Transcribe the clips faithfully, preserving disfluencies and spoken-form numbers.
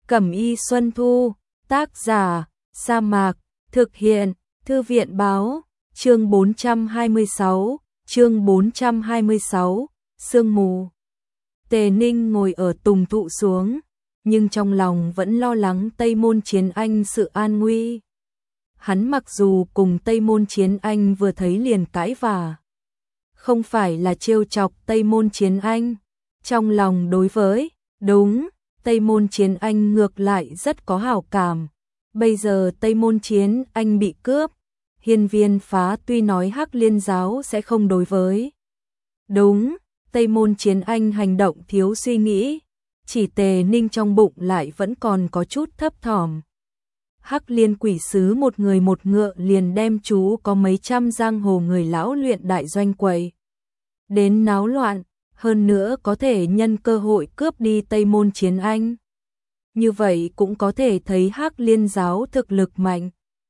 Cẩm y Xuân Thu, tác giả, Sa Mạc, thực hiện, Thư viện báo, chương bốn trăm hai mươi sáu, chương bốn trăm hai mươi sáu, sương mù. Tề Ninh ngồi ở tùng thụ xuống, nhưng trong lòng vẫn lo lắng Tây Môn Chiến Anh sự an nguy. Hắn mặc dù cùng Tây Môn Chiến Anh vừa thấy liền cãi vả, không phải là trêu chọc Tây Môn Chiến Anh, trong lòng đối với, đúng, Tây Môn Chiến Anh ngược lại rất có hảo cảm. Bây giờ Tây Môn Chiến Anh bị cướp, Hiên Viên Phá tuy nói Hắc Liên giáo sẽ không đối với. Đúng, Tây Môn Chiến Anh hành động thiếu suy nghĩ, chỉ Tề Ninh trong bụng lại vẫn còn có chút thấp thỏm. Hắc Liên quỷ sứ một người một ngựa liền đem chú có mấy trăm giang hồ người lão luyện đại doanh quầy đến náo loạn, hơn nữa có thể nhân cơ hội cướp đi Tây Môn Chiến Anh. Như vậy cũng có thể thấy Hắc Liên giáo thực lực mạnh.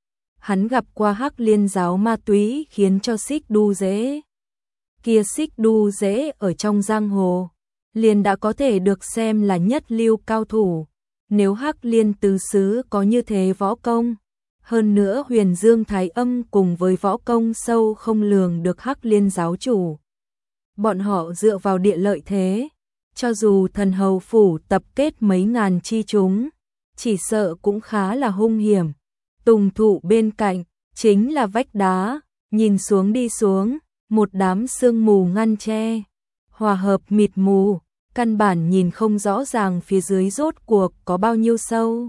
Hắn gặp qua Hắc Liên giáo ma túy khiến cho Xích Đu Dễ. Kia Xích Đu Dễ ở trong giang hồ, liền đã có thể được xem là nhất lưu cao thủ. Nếu Hắc Liên tứ xứ có như thế võ công, hơn nữa Huyền Dương Thái Âm cùng với võ công sâu không lường được Hắc Liên giáo chủ. Bọn họ dựa vào địa lợi thế, cho dù thần hầu phủ tập kết mấy ngàn chi chúng, chỉ sợ cũng khá là hung hiểm. Tùng thụ bên cạnh, chính là vách đá, nhìn xuống đi xuống, một đám sương mù ngăn che, hòa hợp mịt mù, căn bản nhìn không rõ ràng phía dưới rốt cuộc có bao nhiêu sâu.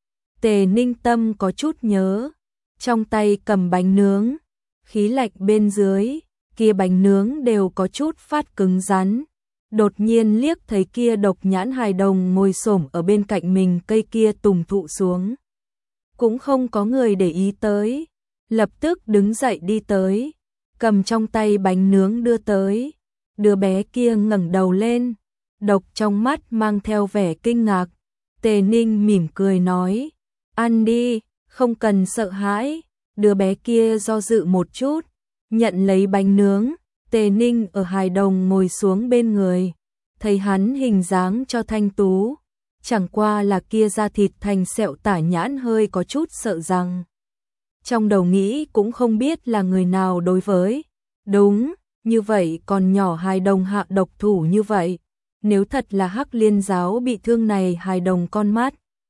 Tề Ninh tâm có chút nhớ, trong tay cầm bánh nướng, khí lạnh bên dưới, kia bánh nướng đều có chút phát cứng rắn. Đột nhiên liếc thấy kia độc nhãn hài đồng ngồi xổm ở bên cạnh mình cây kia tùng thụ xuống. Cũng không có người để ý tới, lập tức đứng dậy đi tới, cầm trong tay bánh nướng đưa tới. Đứa bé kia ngẩng đầu lên, độc trong mắt mang theo vẻ kinh ngạc. Tề Ninh mỉm cười nói, ăn đi, không cần sợ hãi. Đứa bé kia do dự một chút, nhận lấy bánh nướng. Tề Ninh ở hài đồng ngồi xuống bên người, thấy hắn hình dáng cho thanh tú, chẳng qua là kia da thịt thành sẹo tả nhãn hơi có chút sợ rằng. Trong đầu nghĩ cũng không biết là người nào đối với. Đúng, như vậy còn nhỏ hài đồng hạ độc thủ như vậy. Nếu thật là Hắc Liên giáo bị thương này hài đồng con mắt,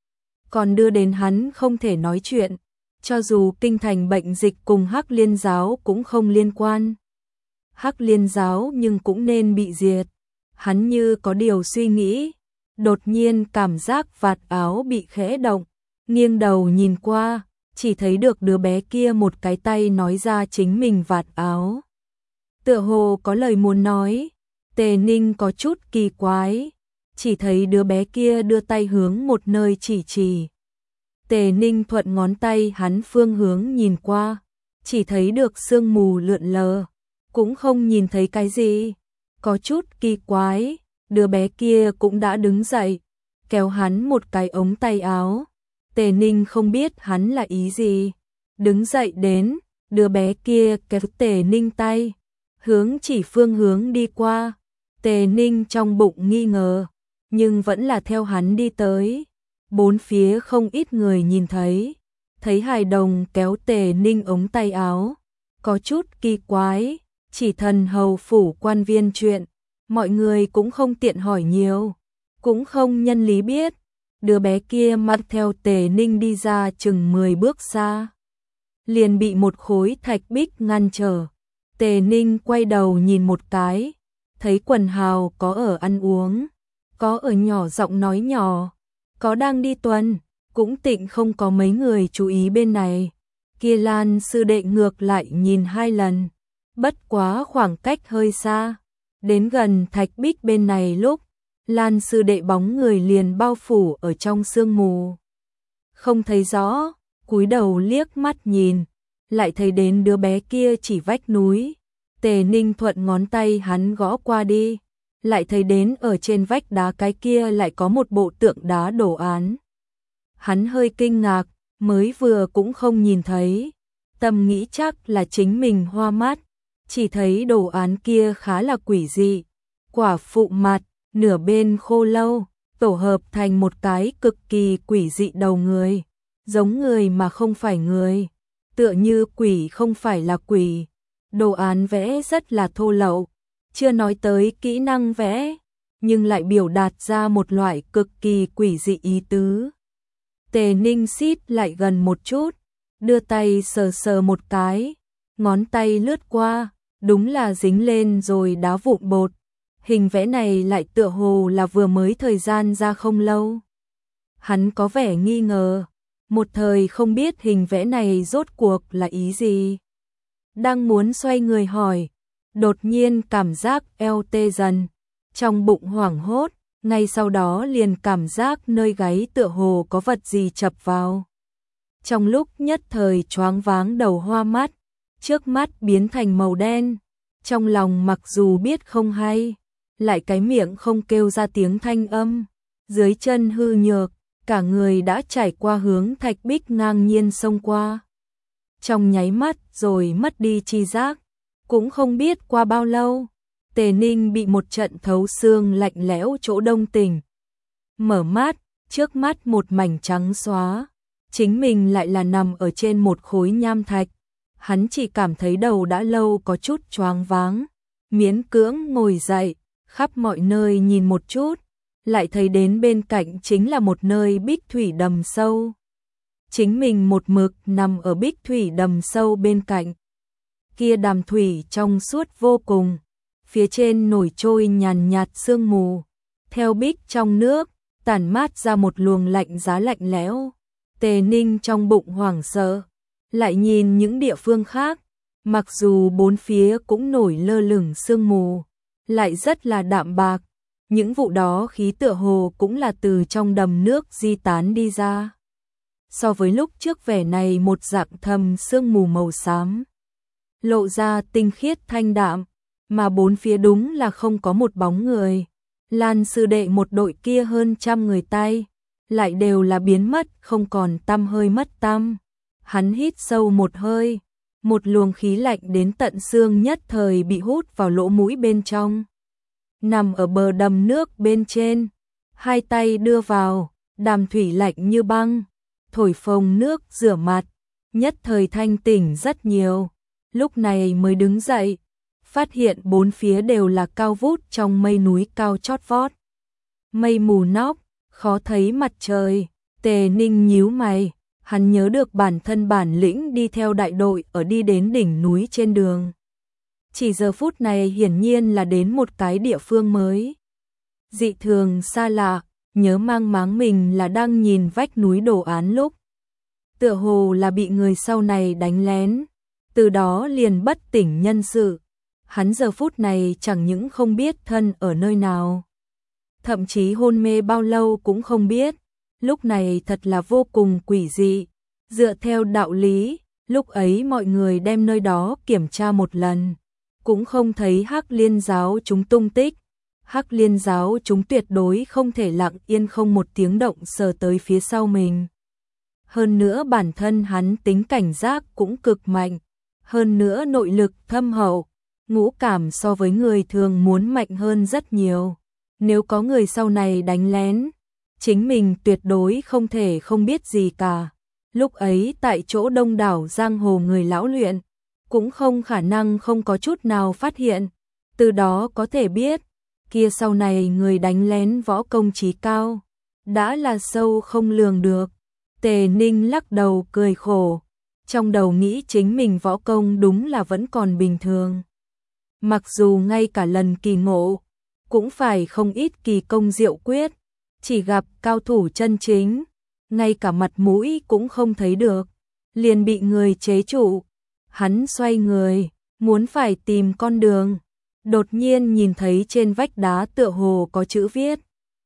còn đưa đến hắn không thể nói chuyện, cho dù kinh thành bệnh dịch cùng Hắc Liên giáo cũng không liên quan. Hắc Liên giáo nhưng cũng nên bị diệt. Hắn như có điều suy nghĩ, đột nhiên cảm giác vạt áo bị khẽ động, nghiêng đầu nhìn qua, chỉ thấy được đứa bé kia một cái tay nói ra chính mình vạt áo. Tựa hồ có lời muốn nói, Tề Ninh có chút kỳ quái, chỉ thấy đứa bé kia đưa tay hướng một nơi chỉ chỉ. Tề Ninh thuận ngón tay hắn phương hướng nhìn qua, chỉ thấy được sương mù lượn lờ, cũng không nhìn thấy cái gì. Có chút kỳ quái, đứa bé kia cũng đã đứng dậy, kéo hắn một cái ống tay áo. Tề Ninh không biết hắn là ý gì, đứng dậy đến, đứa bé kia kéo Tề Ninh tay, hướng chỉ phương hướng đi qua. Tề Ninh trong bụng nghi ngờ, nhưng vẫn là theo hắn đi tới. Bốn phía không ít người nhìn thấy, thấy hài đồng kéo Tề Ninh ống tay áo, có chút kỳ quái. Chỉ thần hầu phủ quan viên chuyện, mọi người cũng không tiện hỏi nhiều, cũng không nhân lý biết. Đứa bé kia mang theo Tề Ninh đi ra chừng mười bước xa, liền bị một khối thạch bích ngăn trở. Tề Ninh quay đầu nhìn một cái, thấy quần hào có ở ăn uống, có ở nhỏ giọng nói nhỏ, có đang đi tuần, cũng tịnh không có mấy người chú ý bên này. Kia Lan sư đệ ngược lại nhìn hai lần, bất quá khoảng cách hơi xa, đến gần thạch bích bên này lúc, Lan sư đệ bóng người liền bao phủ ở trong sương mù. Không thấy rõ, cúi đầu liếc mắt nhìn, lại thấy đến đứa bé kia chỉ vách núi. Tề Ninh thuận ngón tay hắn gõ qua đi, lại thấy đến ở trên vách đá cái kia lại có một bộ tượng đá đồ án. Hắn hơi kinh ngạc, mới vừa cũng không nhìn thấy, tâm nghĩ chắc là chính mình hoa mắt. Chỉ thấy đồ án kia khá là quỷ dị, quả phụ mặt, nửa bên khô lâu, tổ hợp thành một cái cực kỳ quỷ dị đầu người, giống người mà không phải người, tựa như quỷ không phải là quỷ. Đồ án vẽ rất là thô lậu, chưa nói tới kỹ năng vẽ, nhưng lại biểu đạt ra một loại cực kỳ quỷ dị ý tứ. Tề Ninh xít lại gần một chút, đưa tay sờ sờ một cái, ngón tay lướt qua, đúng là dính lên rồi đá vụn bột. Hình vẽ này lại tựa hồ là vừa mới thời gian ra không lâu. Hắn có vẻ nghi ngờ, một thời không biết hình vẽ này rốt cuộc là ý gì. Đang muốn xoay người hỏi, đột nhiên cảm giác eo tê dần, trong bụng hoảng hốt, ngay sau đó liền cảm giác nơi gáy tựa hồ có vật gì chập vào. Trong lúc nhất thời choáng váng đầu hoa mắt, trước mắt biến thành màu đen, trong lòng mặc dù biết không hay, lại cái miệng không kêu ra tiếng thanh âm, dưới chân hư nhược, cả người đã trải qua hướng thạch bích ngang nhiên xông qua. Trong nháy mắt rồi mất đi tri giác, cũng không biết qua bao lâu, Tề Ninh bị một trận thấu xương lạnh lẽo chỗ đông tỉnh. Mở mắt, trước mắt một mảnh trắng xóa, chính mình lại là nằm ở trên một khối nham thạch. Hắn chỉ cảm thấy đầu đã lâu có chút choáng váng, miễn cưỡng ngồi dậy, khắp mọi nơi nhìn một chút, lại thấy đến bên cạnh chính là một nơi bích thủy đầm sâu. Chính mình một mực nằm ở bích thủy đầm sâu bên cạnh. Kia đàm thủy trong suốt vô cùng, phía trên nổi trôi nhàn nhạt sương mù, theo bích trong nước, tản mát ra một luồng lạnh giá lạnh lẽo. Tề Ninh trong bụng hoảng sợ, lại nhìn những địa phương khác, mặc dù bốn phía cũng nổi lơ lửng sương mù, lại rất là đạm bạc, những vụ đó khí tựa hồ cũng là từ trong đầm nước di tán đi ra. So với lúc trước vẻ này một dạng thầm sương mù màu xám, lộ ra tinh khiết thanh đạm, mà bốn phía đúng là không có một bóng người. Lan sư đệ một đội kia hơn trăm người tay, lại đều là biến mất, không còn tăm hơi mất tăm. Hắn hít sâu một hơi, một luồng khí lạnh đến tận xương nhất thời bị hút vào lỗ mũi bên trong. Nằm ở bờ đầm nước bên trên, hai tay đưa vào, đàm thủy lạnh như băng, thổi phồng nước rửa mặt, nhất thời thanh tỉnh rất nhiều. Lúc này mới đứng dậy, phát hiện bốn phía đều là cao vút trong mây núi cao chót vót. Mây mù nóc, khó thấy mặt trời. Tề Ninh nhíu mày, hắn nhớ được bản thân bản lĩnh đi theo đại đội ở đi đến đỉnh núi trên đường. Chỉ giờ phút này hiển nhiên là đến một cái địa phương mới. Dị thường xa lạ, nhớ mang máng mình là đang nhìn vách núi đồ án lúc. Tựa hồ là bị người sau này đánh lén, từ đó liền bất tỉnh nhân sự. Hắn giờ phút này chẳng những không biết thân ở nơi nào, thậm chí hôn mê bao lâu cũng không biết. Lúc này thật là vô cùng quỷ dị. Dựa theo đạo lý, lúc ấy mọi người đem nơi đó kiểm tra một lần, cũng không thấy Hắc Liên giáo chúng tung tích. Hắc Liên giáo chúng tuyệt đối không thể lặng yên không một tiếng động sờ tới phía sau mình. Hơn nữa bản thân hắn tính cảnh giác cũng cực mạnh, hơn nữa nội lực thâm hậu, ngũ cảm so với người thường muốn mạnh hơn rất nhiều. Nếu có người sau này đánh lén, chính mình tuyệt đối không thể không biết gì cả. Lúc ấy tại chỗ đông đảo giang hồ người lão luyện, cũng không khả năng không có chút nào phát hiện, từ đó có thể biết, kia sau này người đánh lén võ công chí cao, đã là sâu không lường được. Tề Ninh lắc đầu cười khổ, trong đầu nghĩ chính mình võ công đúng là vẫn còn bình thường. Mặc dù ngay cả lần kỳ ngộ, cũng phải không ít kỳ công diệu quyết, chỉ gặp cao thủ chân chính, ngay cả mặt mũi cũng không thấy được, liền bị người chế trụ. Hắn xoay người, muốn phải tìm con đường, đột nhiên nhìn thấy trên vách đá tựa hồ có chữ viết.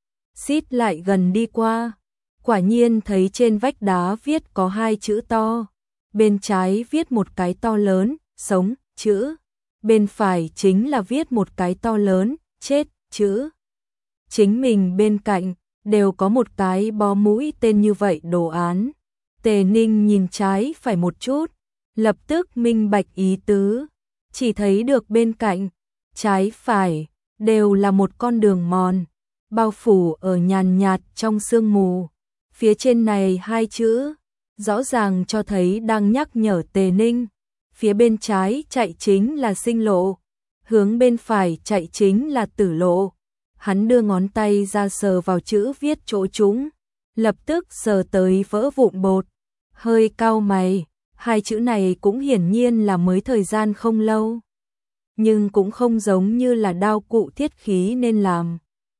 Xít lại gần đi qua, quả nhiên thấy trên vách đá viết có hai chữ to, bên trái viết một cái to lớn, sống, chữ, bên phải chính là viết một cái to lớn, chết, chữ. Chính mình bên cạnh, đều có một cái bó mũi tên như vậy đồ án. Tề Ninh nhìn trái phải một chút, lập tức minh bạch ý tứ, chỉ thấy được bên cạnh, trái phải, đều là một con đường mòn, bao phủ ở nhàn nhạt trong sương mù. Phía trên này hai chữ, rõ ràng cho thấy đang nhắc nhở Tề Ninh. Phía bên trái chạy chính là sinh lộ, hướng bên phải chạy chính là tử lộ. Hắn đưa ngón tay ra sờ vào chữ viết chỗ chúng, lập tức sờ tới vỡ vụn bột, hơi cau mày, hai chữ này cũng hiển nhiên là mới thời gian không lâu, nhưng cũng không giống như là đao cụ thiết khí nên làm.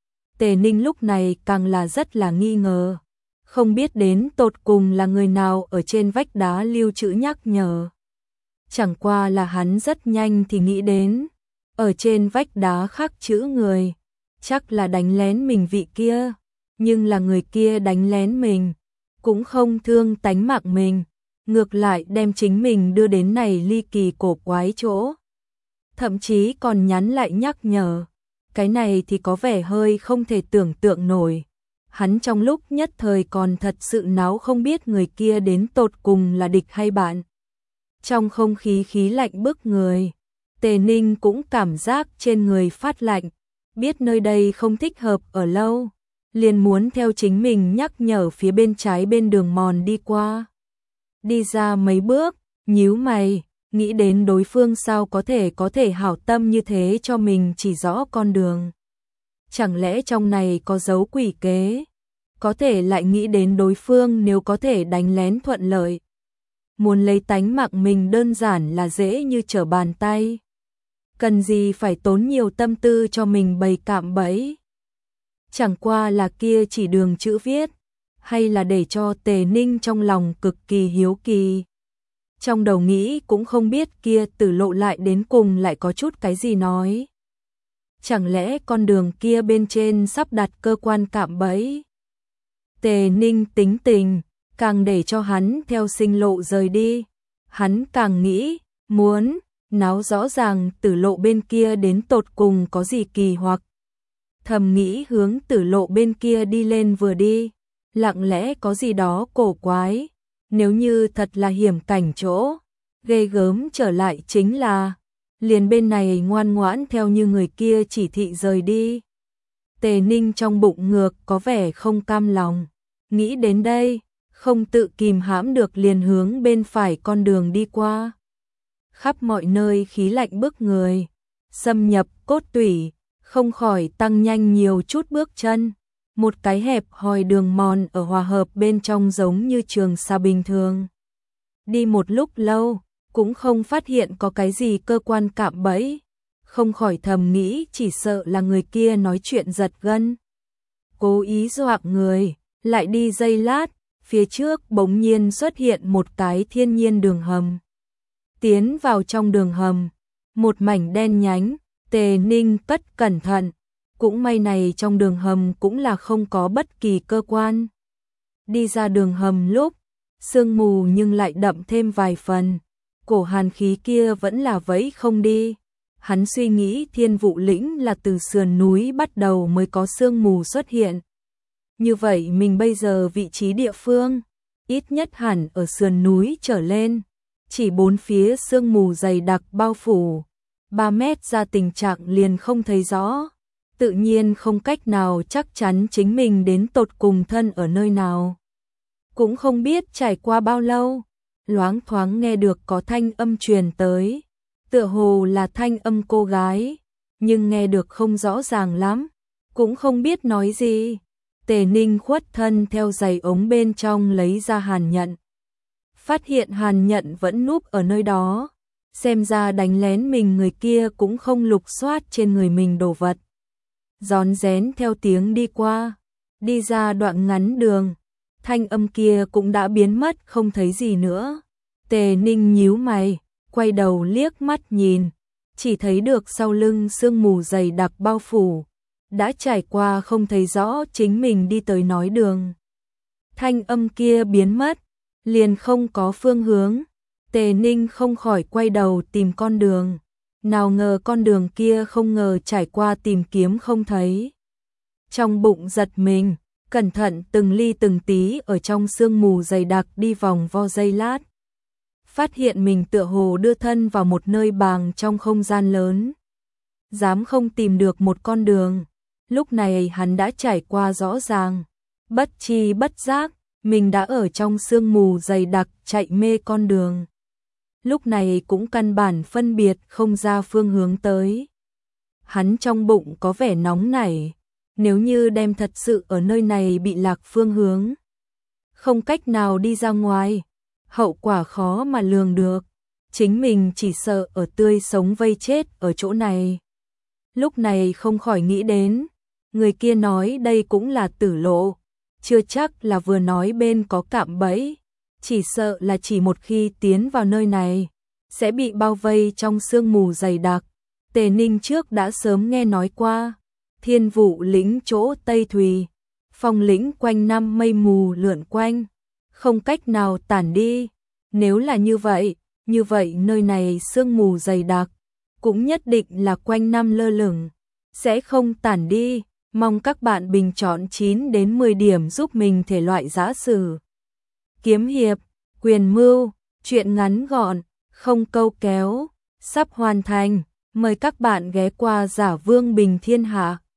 Tề Ninh lúc này càng là rất là nghi ngờ, không biết đến tột cùng là người nào ở trên vách đá lưu chữ nhắc nhở. Chẳng qua là hắn rất nhanh thì nghĩ đến, ở trên vách đá khắc chữ người, chắc là đánh lén mình vị kia, nhưng là người kia đánh lén mình, cũng không thương tánh mạng mình, ngược lại đem chính mình đưa đến này ly kỳ cổ quái chỗ. Thậm chí còn nhắn lại nhắc nhở, cái này thì có vẻ hơi không thể tưởng tượng nổi. Hắn trong lúc nhất thời còn thật sự náo không biết người kia đến tột cùng là địch hay bạn. Trong không khí khí lạnh bức người, Tề Ninh cũng cảm giác trên người phát lạnh, biết nơi đây không thích hợp ở lâu, liền muốn theo chính mình nhắc nhở phía bên trái bên đường mòn đi qua. Đi ra mấy bước, nhíu mày, nghĩ đến đối phương sao có thể có thể hảo tâm như thế cho mình chỉ rõ con đường. Chẳng lẽ trong này có dấu quỷ kế? Có thể lại nghĩ đến đối phương nếu có thể đánh lén thuận lợi. Muốn lấy tánh mạng mình đơn giản là dễ như trở bàn tay. Cần gì phải tốn nhiều tâm tư cho mình bày cạm bẫy. Chẳng qua là kia chỉ đường chữ viết, hay là để cho Tề Ninh trong lòng cực kỳ hiếu kỳ. Trong đầu nghĩ cũng không biết kia Tử Lộ lại đến cùng lại có chút cái gì nói. Chẳng lẽ con đường kia bên trên sắp đặt cơ quan cạm bẫy? Tề Ninh tính tình, càng để cho hắn theo sinh lộ rời đi. Hắn càng nghĩ, muốn náo rõ ràng Tử Lộ bên kia đến tột cùng có gì kỳ hoặc. Thầm nghĩ hướng Tử Lộ bên kia đi lên vừa đi, lặng lẽ có gì đó cổ quái. Nếu như thật là hiểm cảnh chỗ, ghê gớm trở lại chính là liền bên này ngoan ngoãn theo như người kia chỉ thị rời đi. Tề Ninh trong bụng ngược có vẻ không cam lòng, nghĩ đến đây, không tự kìm hãm được liền hướng bên phải con đường đi qua. Khắp mọi nơi khí lạnh bức người, xâm nhập cốt tủy, không khỏi tăng nhanh nhiều chút bước chân. Một cái hẹp hòi đường mòn ở hòa hợp bên trong giống như trường xa bình thường. Đi một lúc lâu, cũng không phát hiện có cái gì cơ quan cạm bẫy, không khỏi thầm nghĩ chỉ sợ là người kia nói chuyện giật gân. Cố ý dọa người, lại đi giây lát, phía trước bỗng nhiên xuất hiện một cái thiên nhiên đường hầm. Tiến vào trong đường hầm, một mảnh đen nhánh, Tề Ninh cất cẩn thận. Cũng may này trong đường hầm cũng là không có bất kỳ cơ quan. Đi ra đường hầm lúc, sương mù nhưng lại đậm thêm vài phần. Cổ hàn khí kia vẫn là vẫy không đi. Hắn suy nghĩ Thiên Vụ Lĩnh là từ sườn núi bắt đầu mới có sương mù xuất hiện. Như vậy mình bây giờ vị trí địa phương, ít nhất hẳn ở sườn núi trở lên. Chỉ bốn phía sương mù dày đặc bao phủ, ba mét ra tình trạng liền không thấy rõ. Tự nhiên không cách nào chắc chắn chính mình đến tột cùng thân ở nơi nào. Cũng không biết trải qua bao lâu, loáng thoáng nghe được có thanh âm truyền tới, tựa hồ là thanh âm cô gái, nhưng nghe được không rõ ràng lắm, cũng không biết nói gì. Tề Ninh khuất thân theo giày ống bên trong lấy ra hàn nhận. Phát hiện hàn nhận vẫn núp ở nơi đó, xem ra đánh lén mình người kia cũng không lục soát trên người mình đồ vật. Rón rén theo tiếng đi qua, đi ra đoạn ngắn đường, thanh âm kia cũng đã biến mất không thấy gì nữa. Tề Ninh nhíu mày, quay đầu liếc mắt nhìn, chỉ thấy được sau lưng sương mù dày đặc bao phủ, đã trải qua không thấy rõ chính mình đi tới nói đường. Thanh âm kia biến mất, liền không có phương hướng, Tề Ninh không khỏi quay đầu tìm con đường. Nào ngờ con đường kia không ngờ trải qua tìm kiếm không thấy. Trong bụng giật mình, cẩn thận từng ly từng tí ở trong sương mù dày đặc đi vòng vo giây lát. Phát hiện mình tựa hồ đưa thân vào một nơi bàng trong không gian lớn. Dám không tìm được một con đường, Lúc này hắn đã trải qua rõ ràng, bất chi bất giác, mình đã ở trong sương mù dày đặc chạy mê con đường. Lúc này cũng căn bản phân biệt không ra phương hướng tới. Hắn trong bụng có vẻ nóng nảy, nếu như đem thật sự ở nơi này bị lạc phương hướng, không cách nào đi ra ngoài, hậu quả khó mà lường được, chính mình chỉ sợ ở tươi sống vây chết ở chỗ này. Lúc này không khỏi nghĩ đến, người kia nói đây cũng là tử lộ, chưa chắc là vừa nói bên có cạm bẫy, chỉ sợ là chỉ một khi tiến vào nơi này, sẽ bị bao vây trong sương mù dày đặc. Tề Ninh trước đã sớm nghe nói qua, Thiên Vụ lĩnh chỗ Tây Thùy, Phong lĩnh quanh năm mây mù lượn quanh, không cách nào tản đi. Nếu là như vậy, như vậy nơi này sương mù dày đặc, cũng nhất định là quanh năm lơ lửng, sẽ không tản đi. Mong các bạn bình chọn chín đến mười điểm giúp mình thể loại giã sử, kiếm hiệp, quyền mưu, truyện ngắn gọn, không câu kéo, sắp hoàn thành. Mời các bạn ghé qua Giả Vương Bình Thiên Hạ.